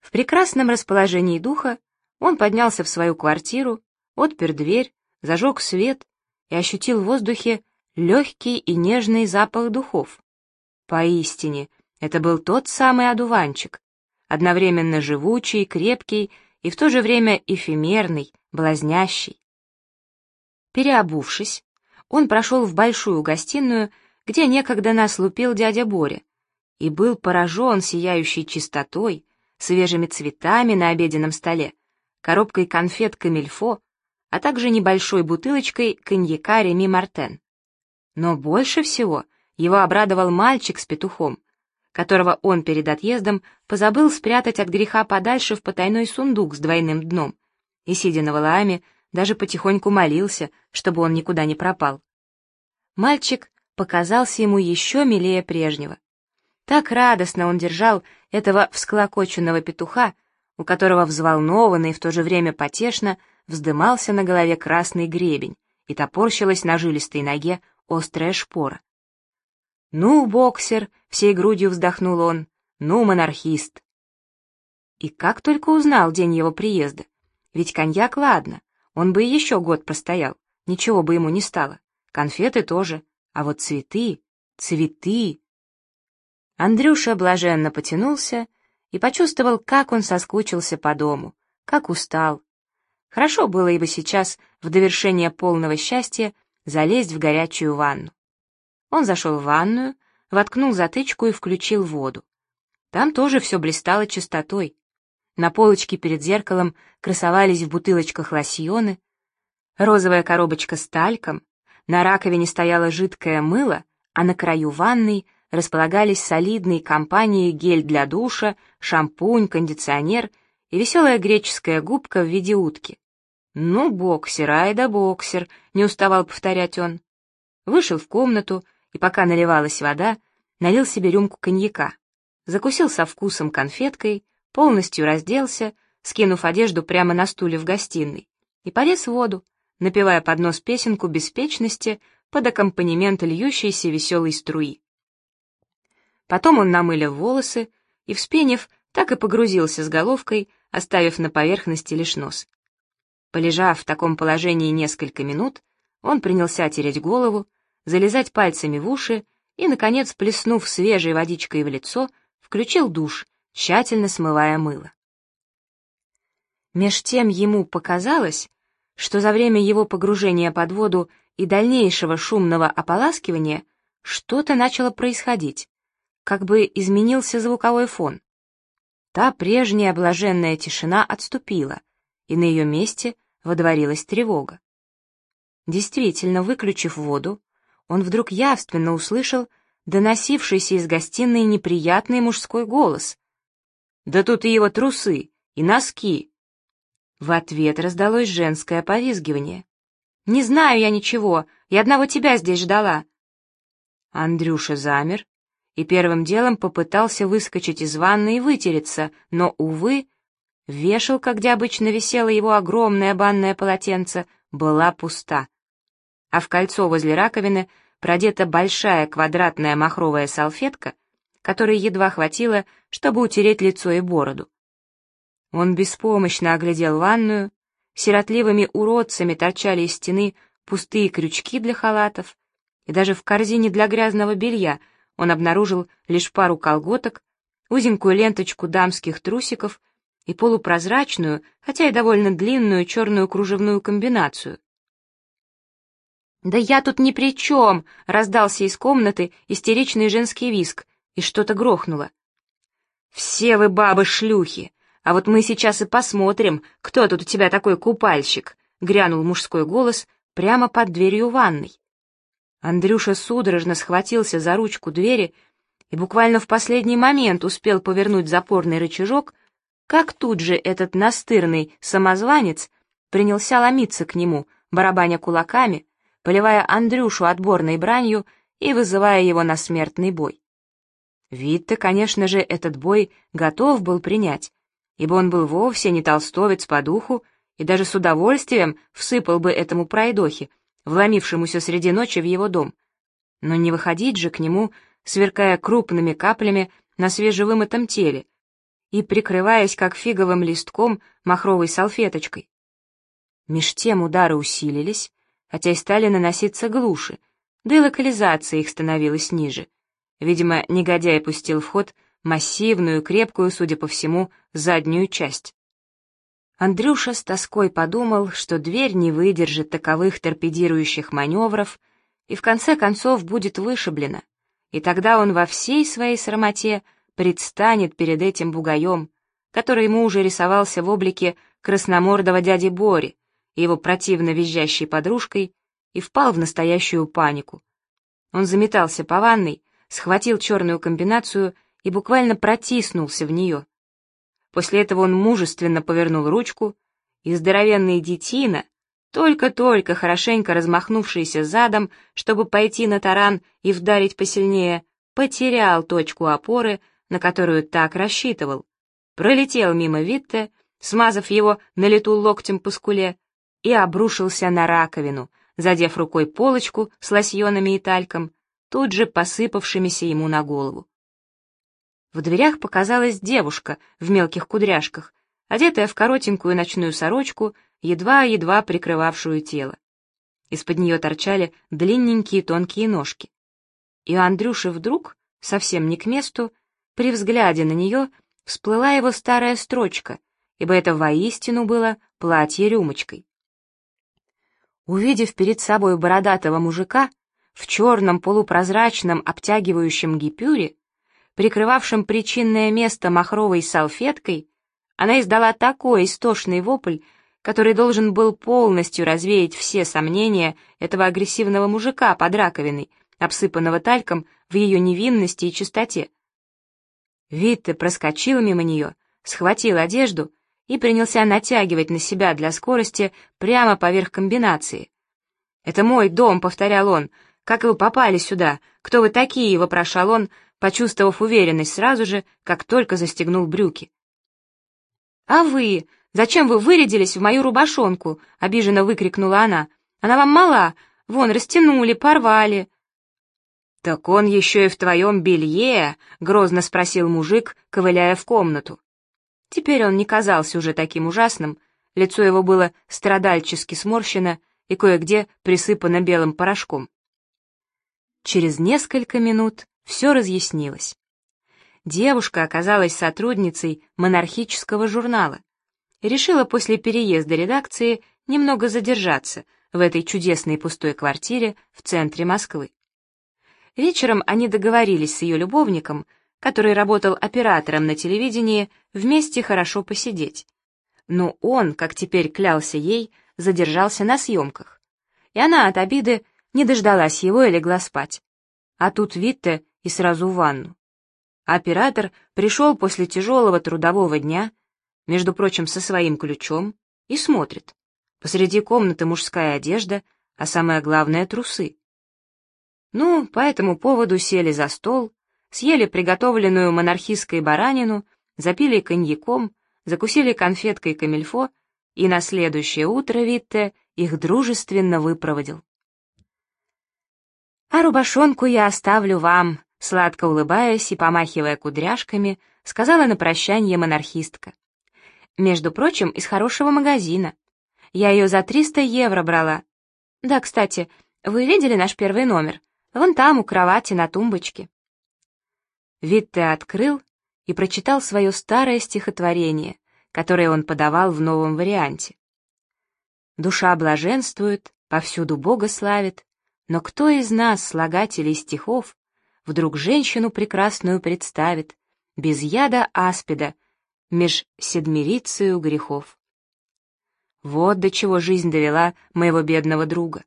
В прекрасном расположении духа он поднялся в свою квартиру, отпер дверь, зажег свет и ощутил в воздухе легкий и нежный запах духов. Поистине, это был тот самый одуванчик, одновременно живучий, крепкий и в то же время эфемерный, блазнящий. Переобувшись, он прошел в большую гостиную, где некогда нас лупил дядя Боря, и был поражен сияющей чистотой, свежими цветами на обеденном столе, коробкой конфет «Камильфо», а также небольшой бутылочкой коньяка «Реми Мартен». Но больше всего его обрадовал мальчик с петухом, которого он перед отъездом позабыл спрятать от греха подальше в потайной сундук с двойным дном, и, сидя на Валааме, даже потихоньку молился, чтобы он никуда не пропал. Мальчик показался ему еще милее прежнего. Так радостно он держал этого всклокоченного петуха, у которого взволнованно и в то же время потешно вздымался на голове красный гребень и топорщилась на жилистой ноге острая шпора. «Ну, боксер!» — всей грудью вздохнул он. «Ну, монархист!» И как только узнал день его приезда, ведь коньяк, ладно, он бы и еще год простоял, ничего бы ему не стало, конфеты тоже, а вот цветы, цветы... Андрюша блаженно потянулся и почувствовал, как он соскучился по дому, как устал. Хорошо было ему сейчас, в довершение полного счастья, залезть в горячую ванну. Он зашел в ванную, воткнул затычку и включил воду. Там тоже все блистало чистотой. На полочке перед зеркалом красовались в бутылочках лосьоны, розовая коробочка с тальком, на раковине стояло жидкое мыло, а на краю ванной располагались солидные компании гель для душа, шампунь, кондиционер и веселая греческая губка в виде утки. «Ну, боксер, ай да боксер», — не уставал повторять он. Вышел в комнату и, пока наливалась вода, налил себе рюмку коньяка, закусил со вкусом конфеткой, полностью разделся, скинув одежду прямо на стуле в гостиной, и полез в воду, напевая под нос песенку беспечности под аккомпанемент льющейся веселой струи. Потом он намылил волосы и, вспенив, так и погрузился с головкой, оставив на поверхности лишь нос. Полежав в таком положении несколько минут, он принялся тереть голову, залезать пальцами в уши и, наконец, плеснув свежей водичкой в лицо, включил душ, тщательно смывая мыло. Меж тем ему показалось, что за время его погружения под воду и дальнейшего шумного ополаскивания что-то начало происходить, как бы изменился звуковой фон. Та прежняя блаженная тишина отступила, и на ее месте водворилась тревога. Действительно, выключив воду, он вдруг явственно услышал доносившийся из гостиной неприятный мужской голос. «Да тут и его трусы, и носки!» В ответ раздалось женское повизгивание. «Не знаю я ничего, я одного тебя здесь ждала». Андрюша замер и первым делом попытался выскочить из ванны и вытереться, но, увы, вешалка, где обычно висело его огромное банное полотенце, была пуста, а в кольцо возле раковины продета большая квадратная махровая салфетка, которой едва хватило, чтобы утереть лицо и бороду. Он беспомощно оглядел ванную, сиротливыми уродцами торчали из стены пустые крючки для халатов, и даже в корзине для грязного белья он обнаружил лишь пару колготок, узенькую ленточку дамских трусиков и полупрозрачную, хотя и довольно длинную черную кружевную комбинацию. «Да я тут ни при чем!» — раздался из комнаты истеричный женский визг, и что-то грохнуло. «Все вы бабы-шлюхи! А вот мы сейчас и посмотрим, кто тут у тебя такой купальщик!» — грянул мужской голос прямо под дверью ванной. Андрюша судорожно схватился за ручку двери и буквально в последний момент успел повернуть запорный рычажок, как тут же этот настырный самозванец принялся ломиться к нему, барабаня кулаками, поливая Андрюшу отборной бранью и вызывая его на смертный бой. Вид-то, конечно же, этот бой готов был принять, ибо он был вовсе не толстовец по духу и даже с удовольствием всыпал бы этому пройдохе, вломившемуся среди ночи в его дом. Но не выходить же к нему, сверкая крупными каплями на свежевымытом теле, и прикрываясь, как фиговым листком, махровой салфеточкой. Меж тем удары усилились, хотя и стали наноситься глуше, да и локализация их становилась ниже. Видимо, негодяй пустил в ход массивную, крепкую, судя по всему, заднюю часть. Андрюша с тоской подумал, что дверь не выдержит таковых торпедирующих маневров и в конце концов будет вышиблена, и тогда он во всей своей срамоте предстанет перед этим бугаем, который ему уже рисовался в облике красномордого дяди Бори и его противно визжащей подружкой, и впал в настоящую панику. Он заметался по ванной, схватил черную комбинацию и буквально протиснулся в нее. После этого он мужественно повернул ручку, и здоровенный детина, только-только хорошенько размахнувшийся задом, чтобы пойти на таран и вдарить посильнее, потерял точку опоры, на которую так рассчитывал, пролетел мимо Витте, смазав его на лету локтем по скуле, и обрушился на раковину, задев рукой полочку с лосьонами и тальком, тут же посыпавшимися ему на голову. В дверях показалась девушка в мелких кудряшках, одетая в коротенькую ночную сорочку, едва-едва прикрывавшую тело. Из-под нее торчали длинненькие тонкие ножки. И у Андрюши вдруг, совсем не к месту, при взгляде на нее всплыла его старая строчка, ибо это воистину было платье-рюмочкой. Увидев перед собой бородатого мужика в черном полупрозрачном обтягивающем гипюре, прикрывавшем причинное место махровой салфеткой, она издала такой истошный вопль, который должен был полностью развеять все сомнения этого агрессивного мужика под раковиной, обсыпанного тальком в ее невинности и чистоте. Витте проскочил мимо нее, схватил одежду и принялся натягивать на себя для скорости прямо поверх комбинации. «Это мой дом», — повторял он. «Как вы попали сюда? Кто вы такие?» — вопрошал он, почувствовав уверенность сразу же, как только застегнул брюки. «А вы? Зачем вы вырядились в мою рубашонку?» — обиженно выкрикнула она. «Она вам мала. Вон, растянули, порвали». «Так он еще и в твоем белье?» — грозно спросил мужик, ковыляя в комнату. Теперь он не казался уже таким ужасным, лицо его было страдальчески сморщено и кое-где присыпано белым порошком. Через несколько минут все разъяснилось. Девушка оказалась сотрудницей монархического журнала и решила после переезда редакции немного задержаться в этой чудесной пустой квартире в центре Москвы. Вечером они договорились с ее любовником, который работал оператором на телевидении, вместе хорошо посидеть. Но он, как теперь клялся ей, задержался на съемках, и она от обиды не дождалась его и легла спать. А тут Витте и сразу в ванну. Оператор пришел после тяжелого трудового дня, между прочим, со своим ключом, и смотрит. Посреди комнаты мужская одежда, а самое главное — трусы. Ну, по этому поводу сели за стол, съели приготовленную монархистской баранину, запили коньяком, закусили конфеткой камильфо, и на следующее утро Витте их дружественно выпроводил. «А рубашонку я оставлю вам», — сладко улыбаясь и помахивая кудряшками, сказала на прощанье монархистка. «Между прочим, из хорошего магазина. Я ее за 300 евро брала. Да, кстати, вы видели наш первый номер? Вон там, у кровати, на тумбочке». Витте открыл и прочитал свое старое стихотворение, которое он подавал в новом варианте. «Душа блаженствует, повсюду Бога славит, но кто из нас, слагателей стихов, вдруг женщину прекрасную представит, без яда аспида, меж седмирицею грехов?» Вот до чего жизнь довела моего бедного друга.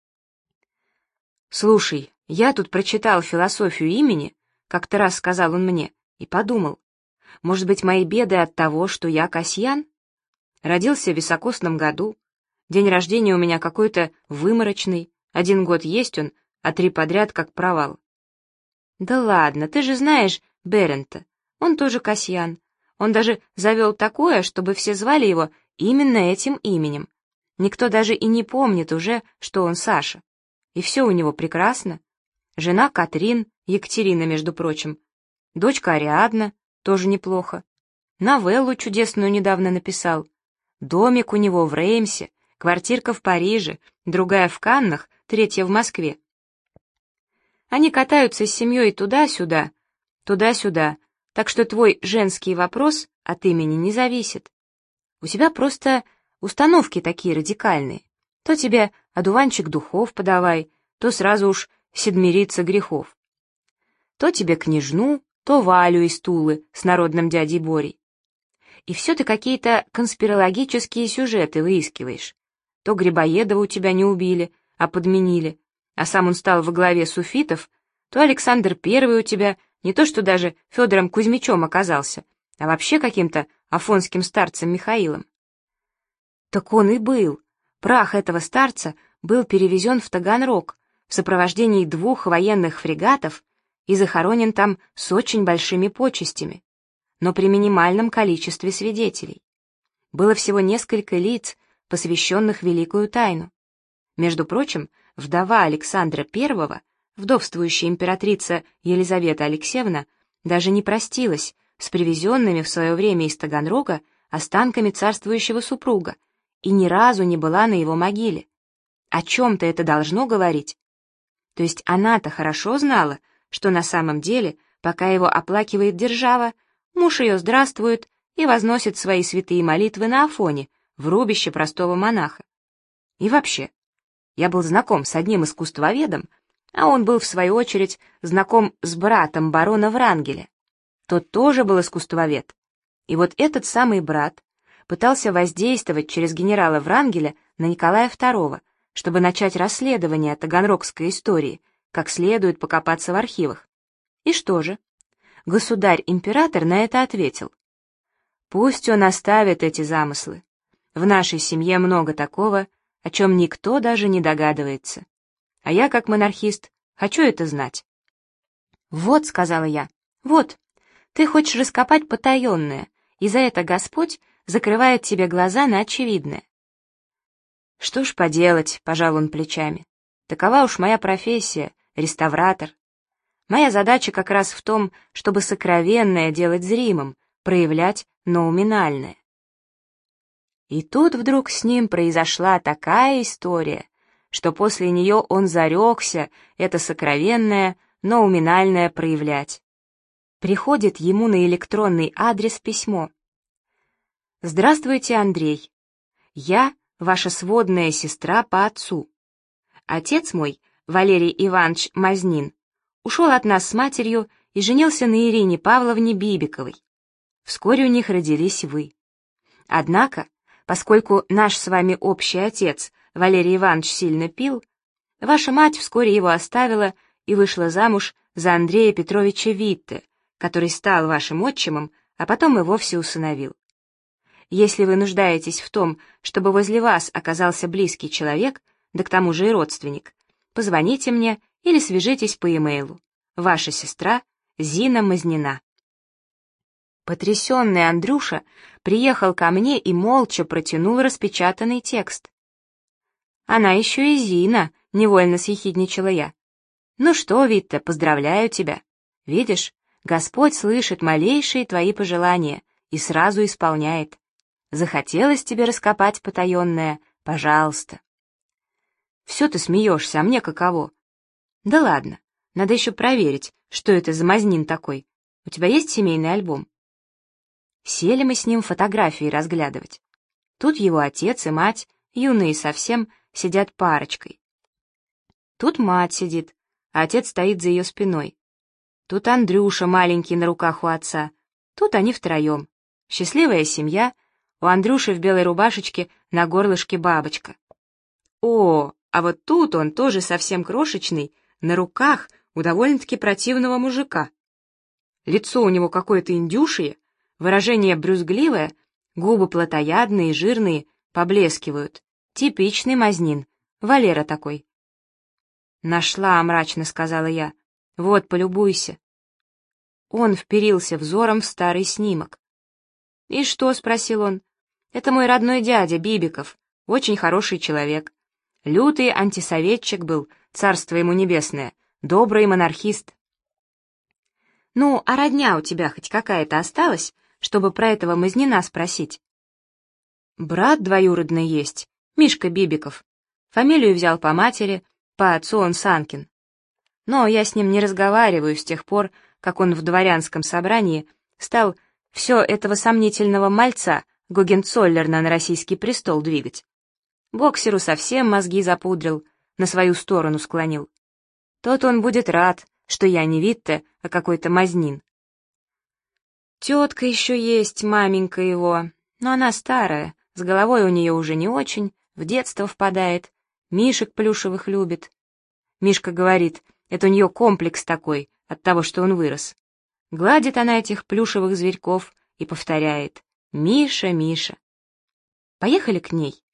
«Слушай, я тут прочитал философию имени», — как-то раз сказал он мне, и подумал, может быть, мои беды от того, что я Касьян? Родился в високосном году, день рождения у меня какой-то выморочный, 1 год есть он, а 3 подряд как провал. Да ладно, ты же знаешь Берента, он тоже Касьян, он даже завел такое, чтобы все звали его именно этим именем. Никто даже и не помнит уже, что он Саша. И все у него прекрасно. Жена Катрин, Екатерина, между прочим. Дочка Ариадна, тоже неплохо. Новеллу чудесную недавно написал. Домик у него в Реймсе, квартирка в Париже, другая в Каннах, третья в Москве. Они катаются с семьей туда-сюда, туда-сюда, так что твой женский вопрос от имени не зависит. У тебя просто установки такие радикальные. То тебе одуванчик духов подавай, то сразу уж седмирица грехов. То тебе княжну, то Валю из Тулы с народным дядей Борей. И все ты какие-то конспирологические сюжеты выискиваешь. То Грибоедова у тебя не убили, а подменили, а сам он стал во главе суфитов, то Александр I у тебя не то что даже Федором Кузьмичем оказался, а вообще каким-то афонским старцем Михаилом. Так он и был. Прах этого старца был перевезен в Таганрог в сопровождении 2 военных фрегатов и захоронен там с очень большими почестями, но при минимальном количестве свидетелей. Было всего несколько лиц, посвященных великую тайну. Между прочим, вдова Александра I, вдовствующая императрица Елизавета Алексеевна, даже не простилась с привезенными в свое время из Таганрога останками царствующего супруга и ни разу не была на его могиле. О чем-то это должно говорить. То есть она-то хорошо знала, что на самом деле, пока его оплакивает держава, муж ее здравствует и возносит свои святые молитвы на Афоне, в рубище простого монаха. И вообще, я был знаком с одним искусствоведом, а он был, в свою очередь, знаком с братом барона Врангеля. Тот тоже был искусствовед. И вот этот самый брат пытался воздействовать через генерала Врангеля на Николая II, чтобы начать расследование таганрогской истории, как следует покопаться в архивах. И что же? Государь-император на это ответил: пусть он оставит эти замыслы. В нашей семье много такого, о чем никто даже не догадывается. А я, как монархист, хочу это знать. «Вот», — сказала я, — «вот, ты хочешь раскопать потаенное, и за это Господь закрывает тебе глаза на очевидное». «Что ж поделать», — пожал он плечами, — «такова уж моя профессия, реставратор. Моя задача как раз в том, чтобы сокровенное делать зримым, проявлять ноуминальное». И тут вдруг с ним произошла такая история, что после нее он зарекся это сокровенное, ноуминальное проявлять. Приходит ему на электронный адрес письмо. «Здравствуйте, Андрей. Я ваша сводная сестра по отцу. Отец мой, Валерий Иванович Мазнин, ушел от нас с матерью и женился на Ирине Павловне Бибиковой. Вскоре у них родились вы. Однако, поскольку наш с вами общий отец, Валерий Иванович, сильно пил, ваша мать вскоре его оставила и вышла замуж за Андрея Петровича Витте, который стал вашим отчимом, а потом и вовсе усыновил. Если вы нуждаетесь в том, чтобы возле вас оказался близкий человек, да к тому же и родственник, позвоните мне или свяжитесь по e-mail. Ваша сестра Зина Мазнина». Потрясенный Андрюша приехал ко мне и молча протянул распечатанный текст. «Она еще и Зина», — невольно съехидничала я. «Ну что, Витта, поздравляю тебя. Видишь, Господь слышит малейшие твои пожелания и сразу исполняет. Захотелось тебе раскопать потаенное, пожалуйста». «Все ты смеешься, а мне каково?» «Да ладно, надо еще проверить, что это за Мазнин такой. У тебя есть семейный альбом?» Сели мы с ним фотографии разглядывать. Тут его отец и мать, юные совсем, сидят парочкой. Тут мать сидит, а отец стоит за ее спиной. Тут Андрюша маленький на руках у отца. Тут они втроем. Счастливая семья, у Андрюши в белой рубашечке на горлышке бабочка. О, а вот тут он тоже совсем крошечный, на руках у довольно-таки противного мужика. Лицо у него какое-то индюшие, выражение брюзгливое, губы плотоядные, жирные, поблескивают. Типичный Мазнин, Валера такой. «Нашла», — мрачно сказала я. «Вот, полюбуйся». Он вперился взором в старый снимок. «И что?» — спросил он. «Это мой родной дядя Бибиков, очень хороший человек. Лютый антисоветчик был, царство ему небесное, добрый монархист». «Ну, а родня у тебя хоть какая-то осталась, чтобы про этого Мазнина спросить. Брат двоюродный есть, Мишка Бибиков. Фамилию взял по матери, по отцу он Санкин. Но я с ним не разговариваю с тех пор, как он в дворянском собрании стал все этого сомнительного мальца Гогенцоллерна на российский престол двигать. Боксеру совсем мозги запудрил, на свою сторону склонил. Тот он будет рад, что я не Витте, а какой-то Мазнин. Тетка еще есть, маменька его, но она старая, с головой у нее уже не очень, в детство впадает, мишек плюшевых любит. Мишка говорит, это у нее комплекс такой, от того, что он вырос. Гладит она этих плюшевых зверьков и повторяет: «Миша, Миша». Поехали к ней.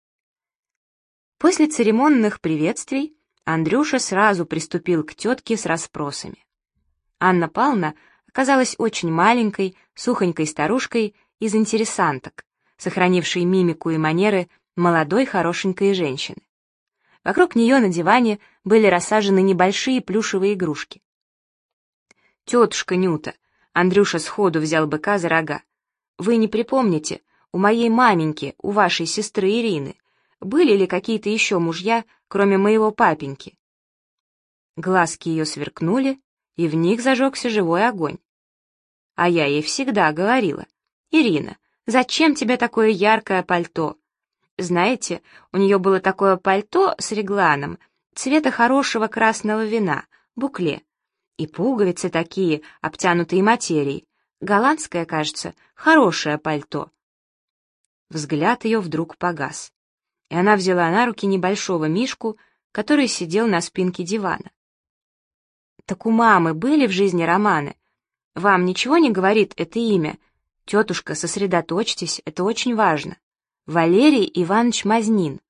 После церемонных приветствий Андрюша сразу приступил к тетке с расспросами. Анна Павловна оказалась очень маленькой, сухонькой старушкой из интересанток, сохранившей мимику и манеры молодой хорошенькой женщины. Вокруг нее на диване были рассажены небольшие плюшевые игрушки. «Тетушка Нюта», — Андрюша сходу взял быка за рога, — «вы не припомните, у моей маменьки, у вашей сестры Ирины, были ли какие-то еще мужья, кроме моего папеньки?» Глазки ее сверкнули, и в них зажегся живой огонь. А я ей всегда говорила: «Ирина, зачем тебе такое яркое пальто?» Знаете, у нее было такое пальто с регланом, цвета хорошего красного вина, букле, и пуговицы такие, обтянутые материей, голландское, кажется, хорошее пальто. Взгляд ее вдруг погас, и она взяла на руки небольшого Мишку, который сидел на спинке дивана. «Так у мамы были в жизни романы? Вам ничего не говорит это имя? Тетушка, сосредоточьтесь, это очень важно. Валерий Иванович Мазнин».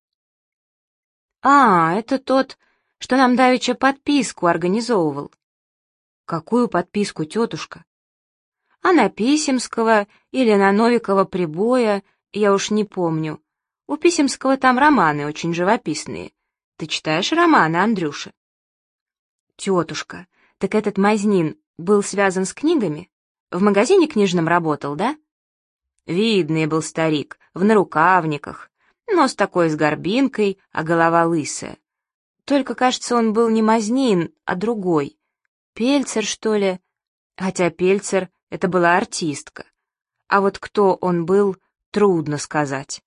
«А, это тот, что нам давеча подписку организовывал». «Какую подписку, тетушка?» «А на Писемского или на Новикова прибоя, я уж не помню. У Писемского там романы очень живописные. Ты читаешь романы, Андрюша?» «Тетушка, так этот Мазнин был связан с книгами? В магазине книжном работал, да?» «Видный был старик, в нарукавниках, нос такой с горбинкой, а голова лысая. Только, кажется, он был не Мазнин, а другой. Пельцер, что ли? Хотя Пельцер — это была артистка. А вот кто он был, трудно сказать».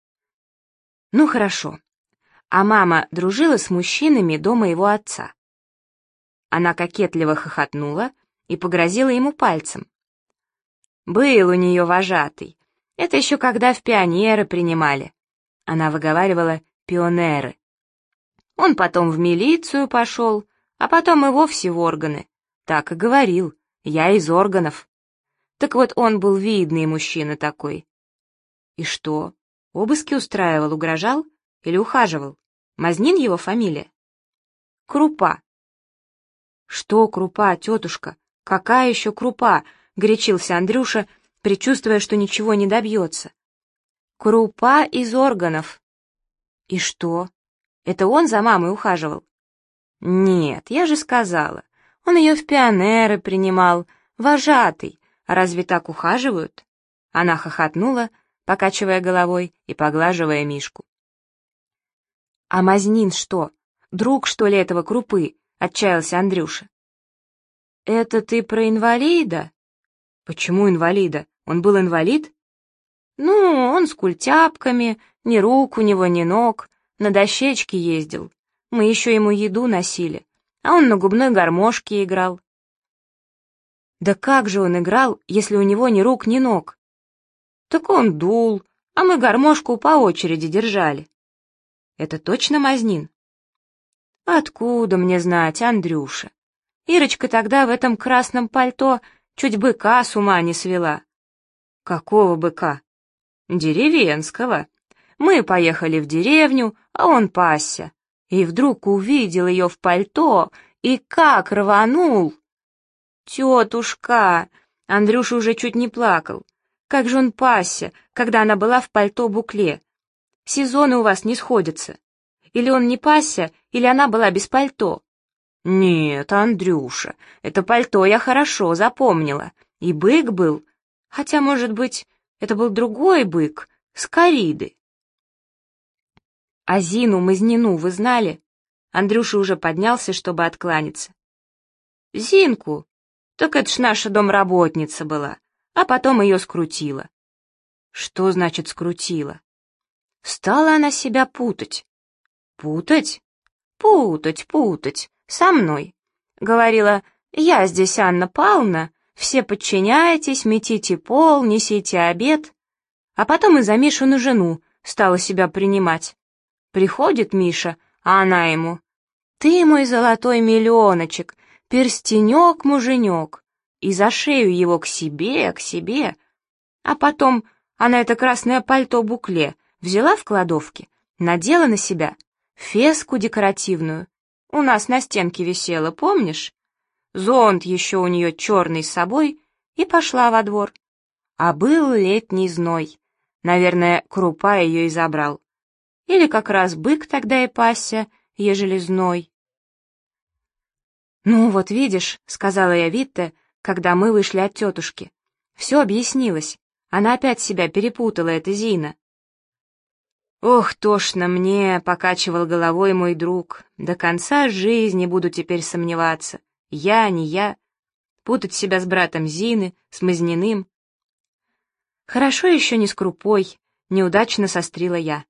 «Ну, хорошо. А мама дружила с мужчинами до моего отца?» Она кокетливо хохотнула и погрозила ему пальцем. «Был у нее вожатый. Это еще когда в пионеры принимали». Она выговаривала «пионеры». Он потом в милицию пошел, а потом и вовсе в органы. Так и говорил: «Я из органов». Так вот, он был видный мужчина такой. И что, обыски устраивал, угрожал или ухаживал? Мазнин его фамилия? Крупа. «Что Крупа, тетушка? Какая еще Крупа?» — горячился Андрюша, предчувствуя, что ничего не добьется. «Крупа из органов». «И что? Это он за мамой ухаживал?» «Нет, я же сказала. Он ее в пионеры принимал, вожатый. А разве так ухаживают?» Она хохотнула, покачивая головой и поглаживая Мишку. «А Мазнин что, друг, что ли, этого Крупы?» — отчаялся Андрюша. «Это ты про инвалида?» «Почему инвалида? Он был инвалид?» «Ну, он с культяпками, ни рук у него, ни ног, на дощечке ездил. Мы еще ему еду носили, а он на губной гармошке играл». «Да как же он играл, если у него ни рук, ни ног?» «Так он дул, а мы гармошку по очереди держали». «Это точно Мазнин?» «Откуда мне знать, Андрюша? Ирочка тогда в этом красном пальто чуть быка с ума не свела». «Какого быка?» «Деревенского. Мы поехали в деревню, а он пасся. И вдруг увидел ее в пальто, и как рванул!» «Тетушка!» Андрюша уже чуть не плакал. «Как же он пасся, когда она была в пальто-букле? Сезоны у вас не сходятся. Или он не пасся, или она была без пальто». «Нет, Андрюша, это пальто я хорошо запомнила. И бык был. Хотя, может быть, это был другой бык, Скориды. А Зину Мазнину вы знали? Андрюша уже поднялся, чтобы откланяться. Зинку? Так это ж наша домработница была, а потом ее скрутила. Что значит скрутила? Стала она себя путать. Путать? Путать, со мной. Говорила, я здесь Анна Павловна, все подчиняйтесь, метите пол, несите обед. А потом и за Мишину жену стала себя принимать. Приходит Миша, а она ему: «Ты мой золотой миллионочек, перстенек-муженек», и за шею его к себе, к себе. А потом она это красное пальто-букле взяла в кладовке, надела на себя, феску декоративную. У нас на стенке висела, помнишь? Зонт еще у нее черный с собой, и пошла во двор. А был летний зной. Наверное, крупа ее и забрал. Или как раз бык тогда и пасся, ежели зной. «Ну, вот видишь», — сказала я Витте, когда мы вышли от тетушки. «Все объяснилось. Она опять себя перепутала, эта Зина». «Ох, тошно мне», — покачивал головой мой друг. «До конца жизни буду теперь сомневаться. Я, не я. Путать себя с братом Зины, с Мазниным». «Хорошо еще не с крупой», — неудачно сострила я.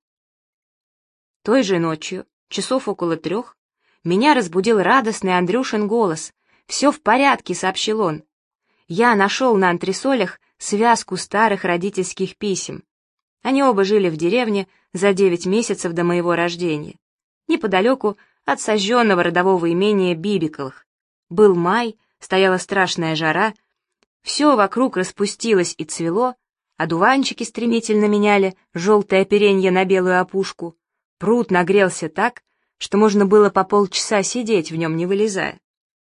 Той же ночью, часов около 3, меня разбудил радостный Андрюшин голос. «Все в порядке», — сообщил он. Я нашел на антресолях связку старых родительских писем. Они оба жили в деревне за 9 месяцев до моего рождения, неподалеку от сожженного родового имения Бибиковых. Был май, стояла страшная жара, все вокруг распустилось и цвело, одуванчики стремительно меняли желтое оперенье на белую опушку, пруд нагрелся так, что можно было по полчаса сидеть в нем, не вылезая.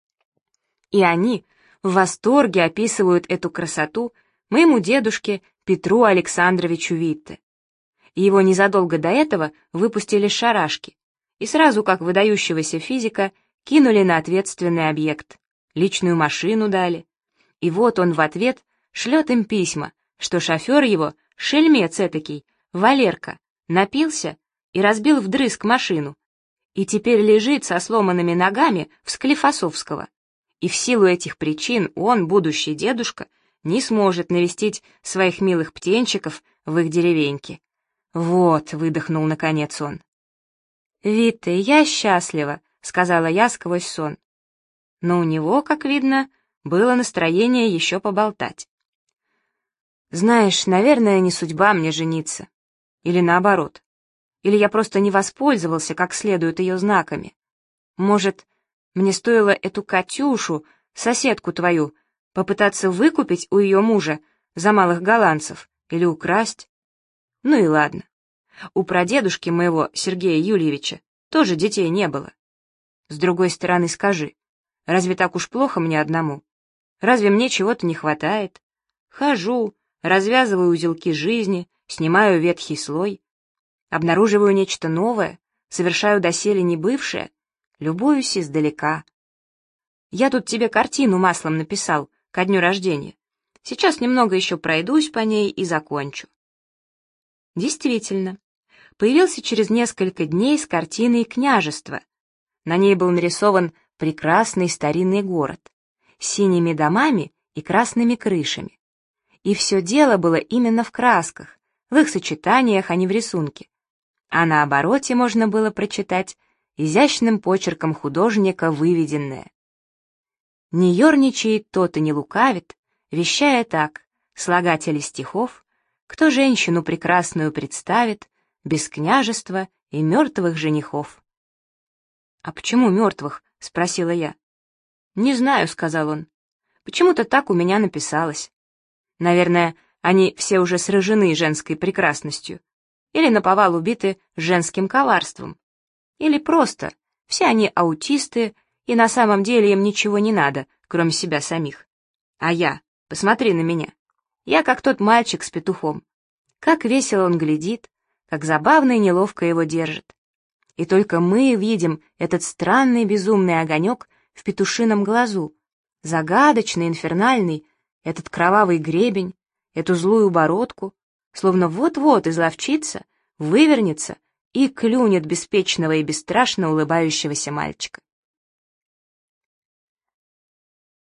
И они в восторге описывают эту красоту моему дедушке Петру Александровичу Витте. Его незадолго до этого выпустили с шарашки, и сразу как выдающегося физика кинули на ответственный объект, личную машину дали. И вот он в ответ шлет им письма, что шофер его, шельмец этакий, Валерка, напился и разбил вдрызг машину, и теперь лежит со сломанными ногами в Склифосовского. И в силу этих причин он, будущий дедушка, не сможет навестить своих милых птенчиков в их деревеньке. «Вот», — выдохнул наконец он. «Витте, я счастлива», — сказала я сквозь сон. Но у него, как видно, было настроение еще поболтать. «Знаешь, наверное, не судьба мне жениться. Или наоборот. Или я просто не воспользовался как следует ее знаками. Может, мне стоило эту Катюшу, соседку твою, попытаться выкупить у ее мужа за малых голландцев или украсть? Ну и ладно. У прадедушки моего, Сергея Юльевича, тоже детей не было. С другой стороны, скажи, разве так уж плохо мне одному? Разве мне чего-то не хватает? Хожу, развязываю узелки жизни, снимаю ветхий слой, обнаруживаю нечто новое, совершаю доселе небывшее, любуюсь издалека. Я тут тебе картину маслом написал ко дню рождения. Сейчас немного еще пройдусь по ней и закончу. Действительно, появился через несколько дней с картиной «Княжество». На ней был нарисован прекрасный старинный город с синими домами и красными крышами. И все дело было именно в красках, в их сочетаниях, а не в рисунке. А на обороте можно было прочитать изящным почерком художника выведенное: «Не ерничает тот и не лукавит, вещая так, слагатели стихов, кто женщину прекрасную представит без княжества и мертвых женихов». «А почему мертвых?» — спросила я. «Не знаю», — сказал он. «Почему-то так у меня написалось. Наверное, они все уже сражены женской прекрасностью, или наповал убиты женским коварством, или просто все они аутисты, и на самом деле им ничего не надо, кроме себя самих. А я, посмотри на меня, я как тот мальчик с петухом. Как весело он глядит, как забавно и неловко его держит. И только мы видим этот странный безумный огонек в петушином глазу, загадочный, инфернальный, этот кровавый гребень, эту злую бородку, словно вот-вот изловчится, вывернется и клюнет беспечного и бесстрашно улыбающегося мальчика.